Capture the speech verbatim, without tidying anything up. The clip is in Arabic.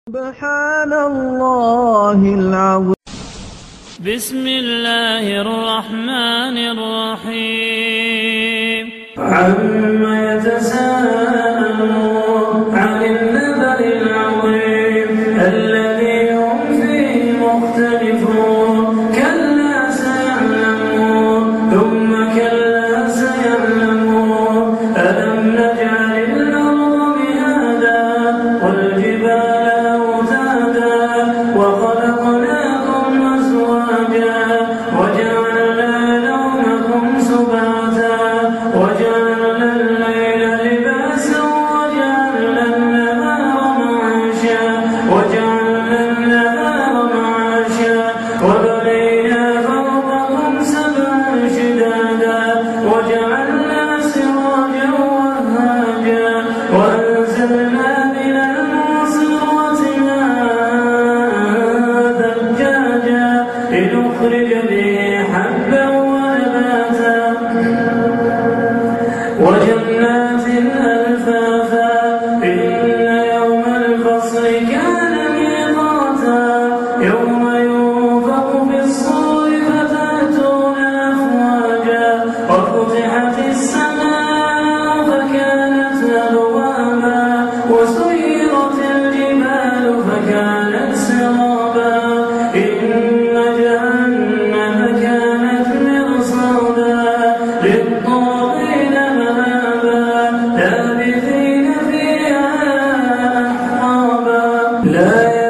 سبحان الله العظيم. بسم الله الرحمن الرحيم. عما يتساءلون عن النبأ العظيم الذي هم فيه مختلفون كلا سيعلمون ثم كلا سيعلمون ألم نجعل الأرض مهادا والجبال أوتادا وخلقناكم أزواجا وجعلنا نومكم سباتا وجعلنا الليل لباسا وجعلنا النهار معاشا وجعلنا النهار معاشا وبنينا فوقكم سبعا شدادا وجعلنا سراجا وهاجا وأنزلنا من المعصرات ماء ثجاجا لنخرج به حبا ونباتا وجنات ألفافا إن يوم الفصل كان ميقاتا يوم ينفخ في الصور فتأتون أفواجا وفتحت السماء فكانت أبوابا وسيرت الجبال فكانت سرابا إن جهنم كانت مرصادا للطاغين مآبا لابثين فيها أحقابا لا